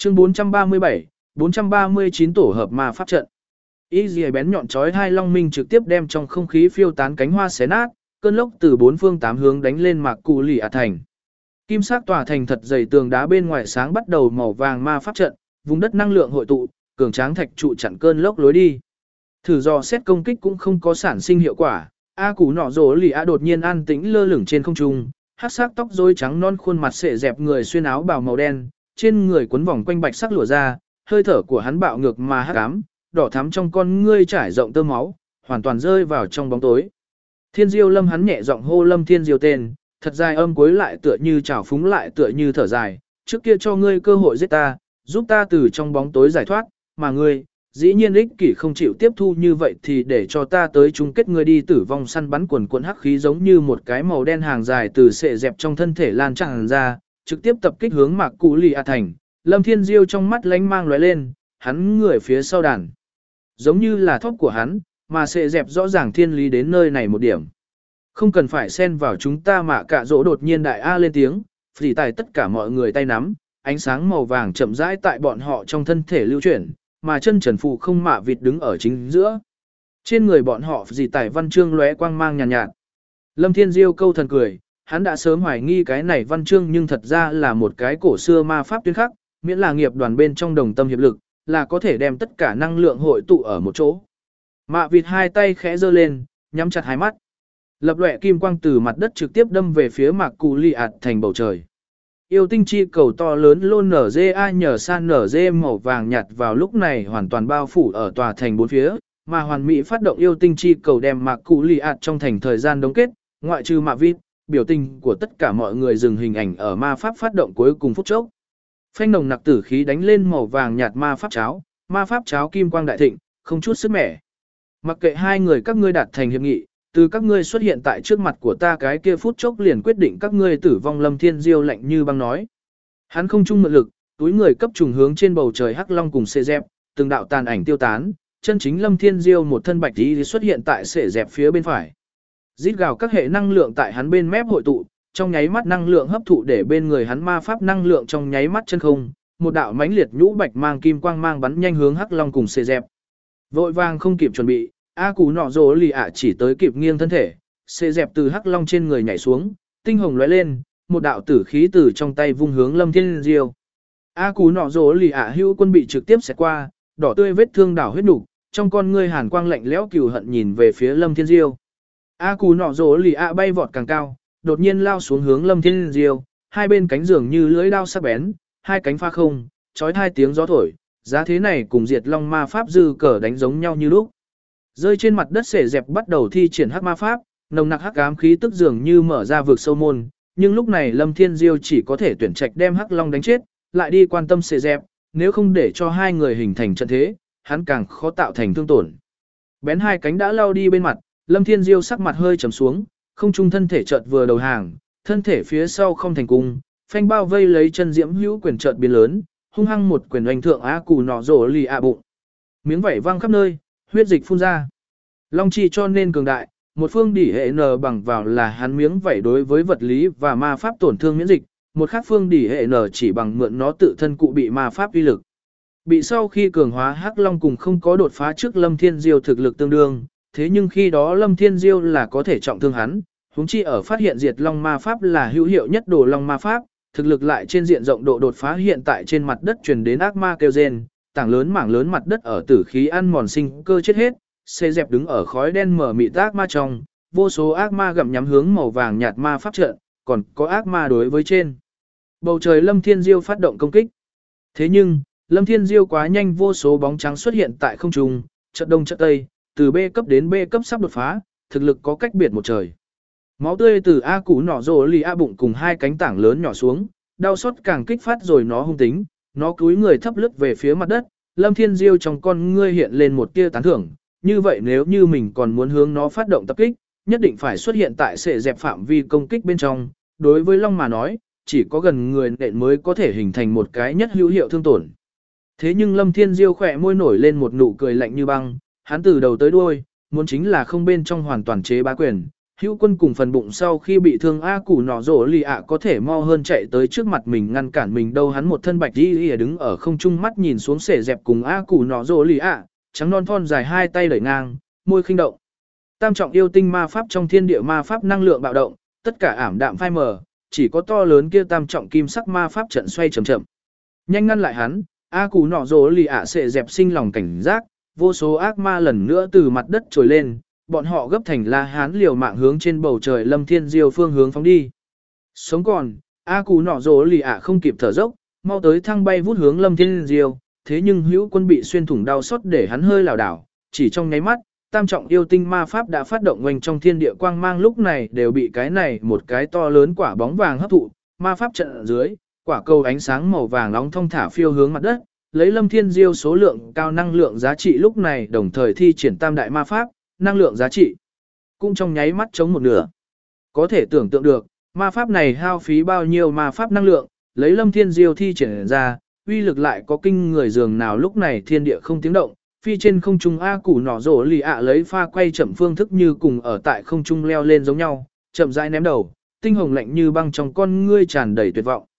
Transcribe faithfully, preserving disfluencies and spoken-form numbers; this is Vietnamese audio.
Chương bốn trăm ba mươi bảy, bốn trăm ba mươi chín tổ hợp ma pháp trận. Y dìa bén nhọn chói hai long minh trực tiếp đem trong không khí phiêu tán cánh hoa xé nát, cơn lốc từ bốn phương tám hướng đánh lên mạc cụ lì ạ thành. Kim sắc tòa thành thật dày tường đá bên ngoài sáng bắt đầu màu vàng ma pháp trận, vùng đất năng lượng hội tụ, cường tráng thạch trụ chặn cơn lốc lối đi. Thử dò xét công kích cũng không có sản sinh hiệu quả, A Cú Nọ Rồ Lì A đột nhiên an tĩnh lơ lửng trên không trung, hắc sắc tóc rối trắng non khuôn mặt xệ dẹp người xuyên áo bào màu đen, trên người quấn vòng quanh bạch sắc lụa ra, hơi thở của hắn bạo ngược mà hắc ám, đỏ thắm trong con ngươi trải rộng tơ máu, hoàn toàn rơi vào trong bóng tối. Thiên Diêu Lâm hắn nhẹ giọng hô Lâm Thiên Diêu tên, thật dài âm cuối lại tựa như trào phúng lại tựa như thở dài, trước kia cho ngươi cơ hội giết ta, giúp ta từ trong bóng tối giải thoát, mà ngươi, dĩ nhiên ích kỷ không chịu tiếp thu như vậy thì để cho ta tới chung kết ngươi đi tử vong săn bắn quần quần hắc khí giống như một cái màu đen hàng dài từ sệ dẹp trong thân thể lan tràn ra, trực tiếp tập kích hướng Mạc Cụ Lì A thành. Lâm Thiên Diêu trong mắt lánh mang lóe lên, hắn người phía sau đàn, giống như là thóp của hắn, mà sệ dẹp rõ ràng thiên lý đến nơi này một điểm. Không cần phải xen vào chúng ta mà cả dỗ đột nhiên đại A lên tiếng, phỉ tài tất cả mọi người tay nắm, ánh sáng màu vàng chậm rãi tại bọn họ trong thân thể lưu chuyển, mà chân trần phụ không mạ vịt đứng ở chính giữa. Trên người bọn họ dì tải văn chương lóe quang mang nhàn nhạt, nhạt. Lâm Thiên Diêu câu thần cười, hắn đã sớm hoài nghi cái này văn chương nhưng thật ra là một cái cổ xưa ma pháp tuyên khắc, miễn là nghiệp đoàn bên trong đồng tâm hiệp lực, là có thể đem tất cả năng lượng hội tụ ở một chỗ. Mạ vịt hai tay khẽ giơ lên, nhắm chặt hai mắt. Lập lòe kim quang từ mặt đất trực tiếp đâm về phía Mạc Cụ Lì ạt thành bầu trời. Yêu tinh chi cầu to lớn lôn nở dê a nhờ san nở dê màu vàng nhạt vào lúc này hoàn toàn bao phủ ở tòa thành bốn phía, mà hoàn mỹ phát động yêu tinh chi cầu đem Mạc Cụ Lì ạt trong thành thời gian đóng kết, ngoại trừ Mạ vịt, biểu tình của tất cả mọi người dừng hình ảnh ở ma pháp phát động cuối cùng phút chốc. Phanh nồng nặc tử khí đánh lên màu vàng nhạt ma pháp cháo, ma pháp cháo kim quang đại thịnh, không chút sức mẻ. Mặc kệ hai người các ngươi đạt thành hiệp nghị, từ các ngươi xuất hiện tại trước mặt của ta cái kia phút chốc liền quyết định các ngươi tử vong. Lâm Thiên Diêu lạnh như băng nói. Hắn không chung mượn lực, túi người cấp trùng hướng trên bầu trời hắc long cùng xệ dẹp, từng đạo tàn ảnh tiêu tán, chân chính Lâm Thiên Diêu một thân bạch y xuất hiện tại xệ dẹp phía bên phải. Rít gào các hệ năng lượng tại hắn bên mép hội tụ, trong nháy mắt năng lượng hấp thụ để bên người hắn ma pháp năng lượng trong nháy mắt chân không, một đạo mãnh liệt nhũ bạch mang kim quang mang bắn nhanh hướng hắc long cùng xệ dẹp. Vội vàng không kịp chuẩn bị, A Cú Nọ Rồ Lì ạ chỉ tới kịp nghiêng thân thể, xệ dẹp từ hắc long trên người nhảy xuống, tinh hồng lóe lên, một đạo tử khí từ trong tay vung hướng Lâm Thiên Diêu. A Cú Nọ Rồ Lì ạ hữu quân bị trực tiếp xẹt qua, đỏ tươi vết thương đảo huyết nục, trong con ngươi hàn quang lạnh lẽo cừu hận nhìn về phía Lâm Thiên Diêu. A Cú Nọ Rồ Lì ạ bay vọt càng cao, đột nhiên lao xuống hướng Lâm Thiên Diêu, hai bên cánh dường như lưỡi dao sắc bén, hai cánh pha không, chói hai tiếng gió thổi, giá thế này cùng diệt long ma pháp dư cờ đánh giống nhau như lúc. Rơi trên mặt đất xể dẹp bắt đầu thi triển hắc ma pháp, nồng nặc hắc ám khí tức dường như mở ra vực sâu môn, nhưng lúc này Lâm Thiên Diêu chỉ có thể tuyển trạch đem hắc long đánh chết, lại đi quan tâm xể dẹp, nếu không để cho hai người hình thành trận thế, hắn càng khó tạo thành thương tổn. Bén hai cánh đã lao đi bên mặt, Lâm Thiên Diêu sắc mặt hơi trầm xuống, không trung thân thể chợt vừa đầu hàng, thân thể phía sau không thành cung, phanh bao vây lấy chân diễm hữu quyền chợt biến lớn, hung hăng một quyền oanh thượng A Cú Nọ Rồ Lì ạ bụng. Miếng vảy văng khắp nơi, huyết dịch phun ra. Long chi cho nên cường đại, một phương đỉ hệ n bằng vào là hắn miếng vảy đối với vật lý và ma pháp tổn thương miễn dịch, một khác phương đỉ hệ n chỉ bằng mượn nó tự thân cụ bị ma pháp uy lực. Bị sau khi cường hóa hắc long cùng không có đột phá trước Lâm Thiên Diêu thực lực tương đương, thế nhưng khi đó Lâm Thiên Diêu là có thể trọng thương hắn, huống chi ở phát hiện diệt long ma pháp là hữu hiệu nhất đồ long ma pháp, thực lực lại trên diện rộng độ đột phá hiện tại trên mặt đất truyền đến ác ma kêu rên, tảng lớn mảng lớn mặt đất ở tử khí ăn mòn sinh cơ chết hết, xê dẹp đứng ở khói đen mở mịt ác ma trong, vô số ác ma gặm nhắm hướng màu vàng nhạt ma pháp trận, còn có ác ma đối với trên. Bầu trời Lâm Thiên Diêu phát động công kích. Thế nhưng, Lâm Thiên Diêu quá nhanh, vô số bóng trắng xuất hiện tại không trung, trận đông trận tây, từ B cấp đến B cấp sắp đột phá, thực lực có cách biệt một trời. Máu tươi từ A Cú Nọ Rồ Lì A bụng cùng hai cánh tảng lớn nhỏ xuống, đau xót càng kích phát rồi nó hung tính, nó cúi người thấp lướt về phía mặt đất, Lâm Thiên Diêu trong con ngươi hiện lên một tia tán thưởng, như vậy nếu như mình còn muốn hướng nó phát động tập kích, nhất định phải xuất hiện tại sệ dẹp phạm vi công kích bên trong, đối với long mà nói, chỉ có gần người nện mới có thể hình thành một cái nhất hữu hiệu thương tổn. Thế nhưng Lâm Thiên Diêu khỏe môi nổi lên một nụ cười lạnh như băng, hắn từ đầu tới đuôi, muốn chính là không bên trong hoàn toàn chế bá quyền, Hữu Quân cùng phần bụng sau khi bị thương A Củ Nọ Rồ Lì ạ có thể mau hơn chạy tới trước mặt mình ngăn cản mình đâu, hắn một thân bạch y đứng ở không trung mắt nhìn xuống sể dẹp cùng A Củ Nọ Rồ Lì ạ, trắng non thon dài hai tay đẩy ngang, môi khinh động. Tam trọng yêu tinh ma pháp trong thiên địa ma pháp năng lượng bạo động, tất cả ảm đạm phai mờ, chỉ có to lớn kia tam trọng kim sắc ma pháp trận xoay chậm chậm. Nhanh ngăn lại hắn, A Củ Nọ Rồ Lì ạ sể dẹp sinh lòng cảnh giác, vô số ác ma lần nữa từ mặt đất trồi lên. Bọn họ gấp thành la hán liều mạng hướng trên bầu trời Lâm Thiên Diêu phương hướng phóng đi. Sống còn, A Cú Nọ Rồ Lì ạ không kịp thở dốc, mau tới thăng bay vút hướng Lâm Thiên Diêu, thế nhưng Hữu Quân bị xuyên thủng đau xót để hắn hơi lảo đảo, chỉ trong nháy mắt, tam trọng yêu tinh ma pháp đã phát động quanh trong thiên địa quang mang lúc này đều bị cái này một cái to lớn quả bóng vàng hấp thụ, ma pháp trận ở dưới, quả cầu ánh sáng màu vàng nóng thong thả phiêu hướng mặt đất, lấy Lâm Thiên Diêu số lượng cao năng lượng giá trị lúc này đồng thời thi triển tam đại ma pháp. Năng lượng giá trị cũng trong nháy mắt chống một nửa. Có thể tưởng tượng được, ma pháp này hao phí bao nhiêu ma pháp năng lượng, lấy Lâm Thiên Diêu thi triển ra, uy lực lại có kinh người dường nào lúc này thiên địa không tiếng động, phi trên không trung A Củ Nọ Rồ Lì ạ lấy pha quay chậm phương thức như cùng ở tại không trung leo lên giống nhau, chậm rãi ném đầu, tinh hồng lạnh như băng trong con ngươi tràn đầy tuyệt vọng.